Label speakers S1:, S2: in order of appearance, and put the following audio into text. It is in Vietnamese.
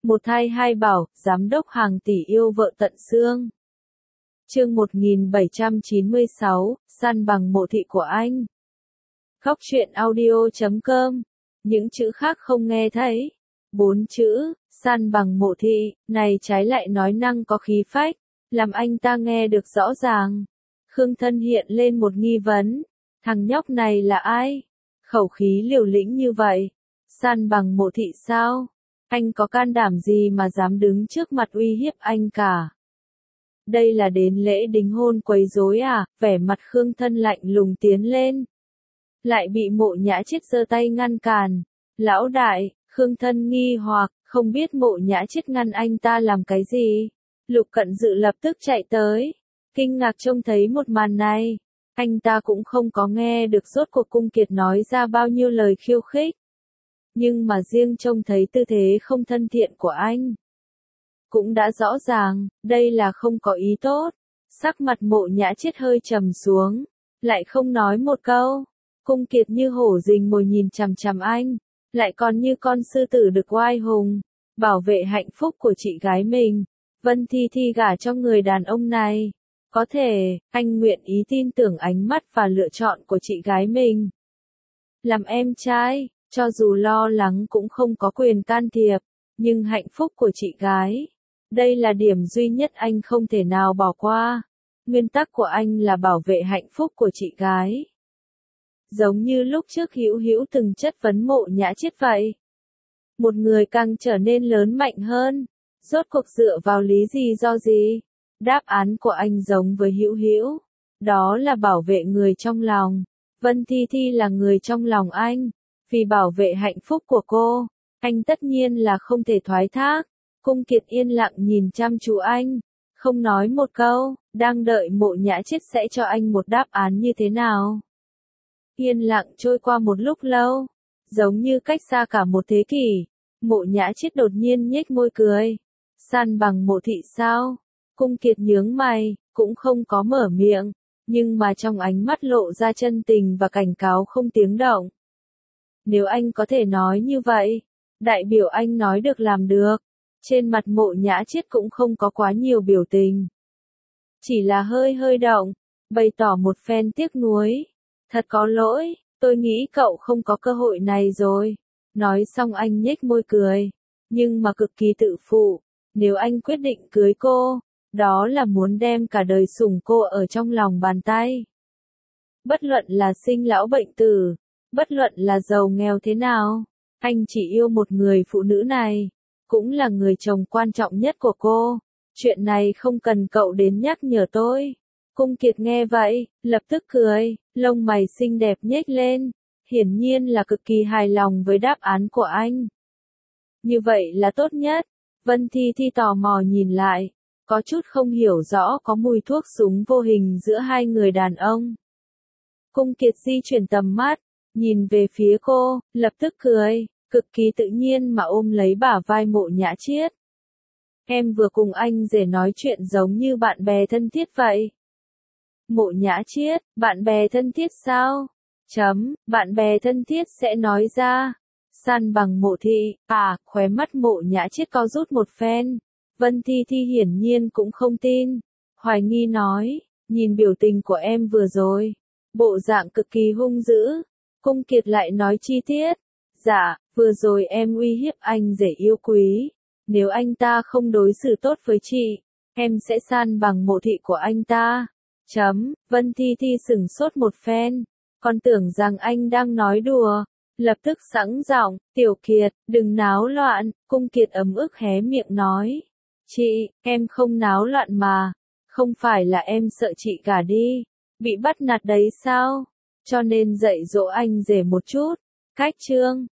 S1: Một thai hai bảo, giám đốc hàng tỷ yêu vợ tận xương. Chương 1796, san bằng mộ thị của anh. Khóc chuyện audio.com. Những chữ khác không nghe thấy. 4 chữ, san bằng mộ thị, này trái lại nói năng có khí phách, làm anh ta nghe được rõ ràng. Khương Thân hiện lên một nghi vấn. Thằng nhóc này là ai? Khẩu khí liều lĩnh như vậy. San bằng mộ thị sao? Anh có can đảm gì mà dám đứng trước mặt uy hiếp anh cả? Đây là đến lễ đính hôn quấy rối à? Vẻ mặt Khương Thân lạnh lùng tiến lên. Lại bị Mộ Nhã Chiết giơ tay ngăn cản. Lão đại, Khương Thân nghi hoặc, không biết Mộ Nhã Chiết ngăn anh ta làm cái gì. Lục Cận Dự lập tức chạy tới. Kinh ngạc trông thấy một màn này. Anh ta cũng không có nghe được rốt cuộc Cung Kiệt nói ra bao nhiêu lời khiêu khích. Nhưng mà riêng trông thấy tư thế không thân thiện của anh. Cũng đã rõ ràng, đây là không có ý tốt. Sắc mặt Mộ Nhã Chiết hơi trầm xuống. Lại không nói một câu. Cung Kiệt như hổ rình mồi nhìn chằm chằm anh. Lại còn như con sư tử được oai hùng. Bảo vệ hạnh phúc của chị gái mình. Vân Thi Thi gả cho người đàn ông này. Có thể, anh nguyện ý tin tưởng ánh mắt và lựa chọn của chị gái mình. Làm em trai, cho dù lo lắng cũng không có quyền can thiệp. Nhưng hạnh phúc của chị gái. Đây là điểm duy nhất anh không thể nào bỏ qua. Nguyên tắc của anh là bảo vệ hạnh phúc của chị gái. Giống như lúc trước Hữu Hữu từng chất vấn Mộ Nhã Chiết vậy. Một người càng trở nên lớn mạnh hơn. Rốt cuộc dựa vào lý do gì? Đáp án của anh giống với Hữu Hữu. Đó là bảo vệ người trong lòng. Vân Thi Thi là người trong lòng anh. Vì bảo vệ hạnh phúc của cô, anh tất nhiên là không thể thoái thác. Cung Kiệt yên lặng nhìn chăm chú anh. Không nói một câu, đang đợi Mộ Nhã Chiết sẽ cho anh một đáp án như thế nào. Yên lặng trôi qua một lúc lâu. Giống như cách xa cả một thế kỷ. Mộ Nhã Chiết đột nhiên nhếch môi cười. San bằng mộ thị sao? Cung Kiệt nhướng mày, cũng không có mở miệng. Nhưng mà trong ánh mắt lộ ra chân tình và cảnh cáo không tiếng động. Nếu anh có thể nói như vậy, đại biểu anh nói được làm được. Trên mặt Mộ Nhã Chiết cũng không có quá nhiều biểu tình. Chỉ là hơi động, bày tỏ một phen tiếc nuối. Thật có lỗi, tôi nghĩ cậu không có cơ hội này rồi. Nói xong anh nhếch môi cười. Nhưng mà cực kỳ tự phụ. Nếu anh quyết định cưới cô, đó là muốn đem cả đời sủng cô ở trong lòng bàn tay. Bất luận là sinh lão bệnh tử, bất luận là giàu nghèo thế nào, anh chỉ yêu một người phụ nữ này. Cũng là người chồng quan trọng nhất của cô. Chuyện này không cần cậu đến nhắc nhở tôi. Cung Kiệt nghe vậy, lập tức cười, lông mày xinh đẹp nhếch lên. Hiển nhiên là cực kỳ hài lòng với đáp án của anh. Như vậy là tốt nhất. Vân Thi Thi tò mò nhìn lại. Có chút không hiểu rõ có mùi thuốc súng vô hình giữa hai người đàn ông. Cung Kiệt di chuyển tầm mắt, nhìn về phía cô, lập tức cười. Cực kỳ tự nhiên mà ôm lấy bả vai Mộ Nhã Chiết. Em vừa cùng anh rể nói chuyện giống như bạn bè thân thiết vậy. Mộ Nhã Chiết, bạn bè thân thiết sao? Bạn bè thân thiết sẽ nói ra. San bằng mộ thị, khóe mắt Mộ Nhã Chiết co rút một phen. Vân Thi Thi hiển nhiên cũng không tin. Hoài nghi nói, nhìn biểu tình của em vừa rồi. Bộ dạng cực kỳ hung dữ. Cung Kiệt lại nói chi tiết. Dạ, vừa rồi em uy hiếp anh rể yêu quý. Nếu anh ta không đối xử tốt với chị, em sẽ san bằng mộ thị của anh ta. Vân Thi Thi sửng sốt một phen. Còn tưởng rằng anh đang nói đùa. Lập tức sẵn giọng, Tiểu Kiệt, đừng náo loạn. Cung Kiệt ấm ức hé miệng nói. Chị, em không náo loạn mà. Không phải là em sợ chị gả đi. Bị bắt nạt đấy sao? Cho nên dạy dỗ anh rể một chút. Cách chương.